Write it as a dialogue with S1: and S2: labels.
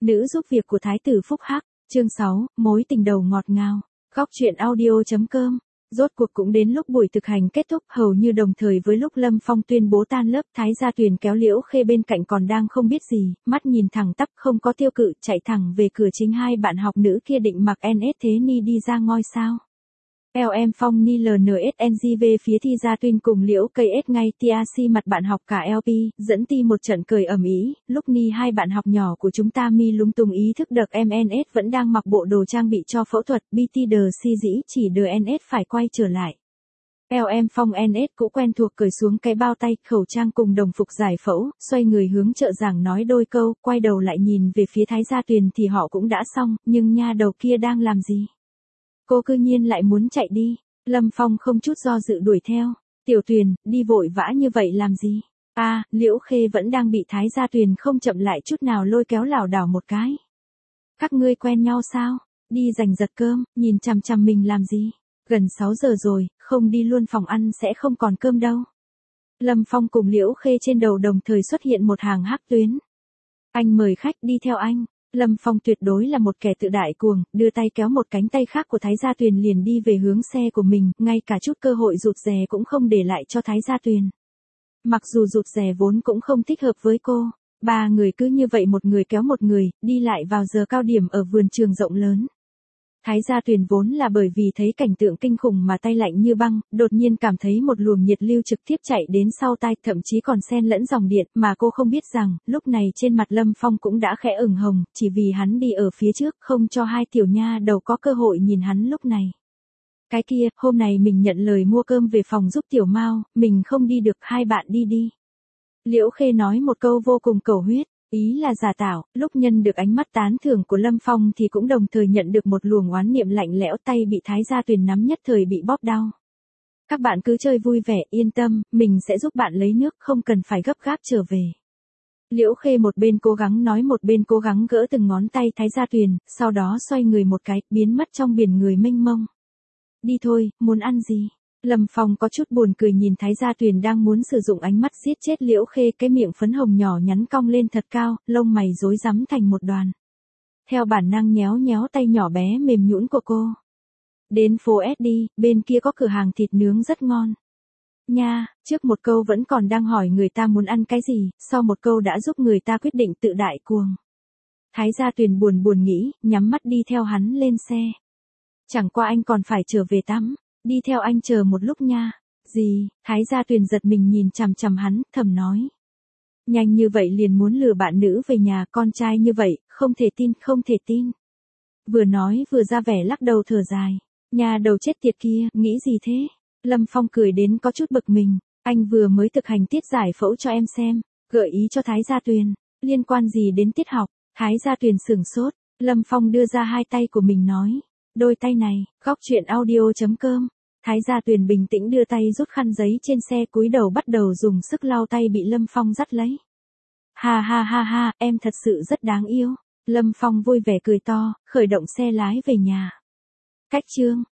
S1: Nữ giúp việc của Thái tử Phúc Hắc, chương 6, mối tình đầu ngọt ngào. Góc truyện audio.com. Rốt cuộc cũng đến lúc buổi thực hành kết thúc, hầu như đồng thời với lúc Lâm Phong tuyên bố tan lớp, Thái Gia Tuyền kéo Liễu Khê bên cạnh còn đang không biết gì, mắt nhìn thẳng tắp không có tiêu cự, chạy thẳng về cửa chính. Hai bạn học nữ kia định mặc NS thế ni đi ra ngôi sao. LM Phong ni LNSNG về phía Thi Gia Tuyền cùng Liễu Cây S ngay TAC mặt bạn học cả LP, dẫn ti một trận cười ầm ĩ. Lúc ni hai bạn học nhỏ của chúng ta mi lúng túng ý thức được MNS vẫn đang mặc bộ đồ trang bị cho phẫu thuật, BT đờ si dĩ chỉ đờ NS phải quay trở lại. LM Phong NS cũng quen thuộc cởi xuống cái bao tay, khẩu trang cùng đồng phục giải phẫu, xoay người hướng trợ giảng nói đôi câu, quay đầu lại nhìn về phía Thái Gia Tuyền thì họ cũng đã xong, nhưng nha đầu kia đang làm gì? Cô cư nhiên lại muốn chạy đi. Lâm Phong không chút do dự đuổi theo. Tiểu Tuyền, đi vội vã như vậy làm gì? Liễu Khê vẫn đang bị Thái Gia Tuyền không chậm lại chút nào lôi kéo lảo đảo một cái. Các ngươi quen nhau sao? Đi giành giật cơm, nhìn chằm chằm mình làm gì? Gần 6 giờ rồi, không đi luôn phòng ăn sẽ không còn cơm đâu. Lâm Phong cùng Liễu Khê trên đầu đồng thời xuất hiện một hàng hắc tuyến. Anh mời khách đi theo anh. Lâm Phong tuyệt đối là một kẻ tự đại cuồng, đưa tay kéo một cánh tay khác của Thái Gia Tuyền liền đi về hướng xe của mình, ngay cả chút cơ hội rụt rè cũng không để lại cho Thái Gia Tuyền. Mặc dù rụt rè vốn cũng không thích hợp với cô, ba người cứ như vậy một người kéo một người, đi lại vào giờ cao điểm ở vườn trường rộng lớn. Thái Gia Tuyền vốn là bởi vì thấy cảnh tượng kinh khủng mà tay lạnh như băng, đột nhiên cảm thấy một luồng nhiệt lưu trực tiếp chạy đến sau tai, thậm chí còn xen lẫn dòng điện, mà cô không biết rằng, lúc này trên mặt Lâm Phong cũng đã khẽ ửng hồng, chỉ vì hắn đi ở phía trước, không cho hai tiểu nha đầu có cơ hội nhìn hắn lúc này. Cái kia, hôm nay mình nhận lời mua cơm về phòng giúp tiểu Mao, mình không đi được, hai bạn đi đi. Liễu Khê nói một câu vô cùng cầu huyết. Ý là giả tạo, lúc nhân được ánh mắt tán thưởng của Lâm Phong thì cũng đồng thời nhận được một luồng oán niệm lạnh lẽo, tay bị Thái Gia Tuyền nắm nhất thời bị bóp đau. Các bạn cứ chơi vui vẻ, yên tâm, mình sẽ giúp bạn lấy nước, không cần phải gấp gáp trở về. Liễu Khê một bên cố gắng nói một bên cố gắng gỡ từng ngón tay Thái Gia Tuyền, sau đó xoay người một cái, biến mất trong biển người mênh mông. Đi thôi, muốn ăn gì? Lâm Phong có chút buồn cười nhìn Thái Gia Tuyền đang muốn sử dụng ánh mắt giết chết Liễu Khê, cái miệng phấn hồng nhỏ nhắn cong lên thật cao, lông mày rối rắm thành một đoàn. Theo bản năng nhéo nhéo tay nhỏ bé mềm nhũn của cô. Đến phố S đi, bên kia có cửa hàng thịt nướng rất ngon. Nha, trước một câu vẫn còn đang hỏi người ta muốn ăn cái gì, sau một câu đã giúp người ta quyết định tự đại cuồng. Thái Gia Tuyền buồn buồn nghĩ, nhắm mắt đi theo hắn lên xe. Chẳng qua anh còn phải trở về tắm. Đi theo anh chờ một lúc nha. Gì? Thái Gia Tuyền giật mình nhìn chằm chằm hắn, thầm nói. Nhanh như vậy liền muốn lừa bạn nữ về nhà, con trai như vậy, không thể tin, không thể tin. Vừa nói vừa ra vẻ lắc đầu thở dài. Nhà đầu chết tiệt kia, nghĩ gì thế? Lâm Phong cười đến có chút bực mình. Anh vừa mới thực hành tiết giải phẫu cho em xem, gợi ý cho Thái Gia Tuyền. Liên quan gì đến tiết học? Thái Gia Tuyền sửng sốt. Lâm Phong đưa ra hai tay của mình nói. Đôi tay này, góc truyện audio.com. Thái Gia Tuyền bình tĩnh đưa tay rút khăn giấy trên xe, cúi đầu bắt đầu dùng sức lau tay bị Lâm Phong dắt lấy. Ha ha ha ha, em thật sự rất đáng yêu. Lâm Phong vui vẻ cười to, khởi động xe lái về nhà. Cách chương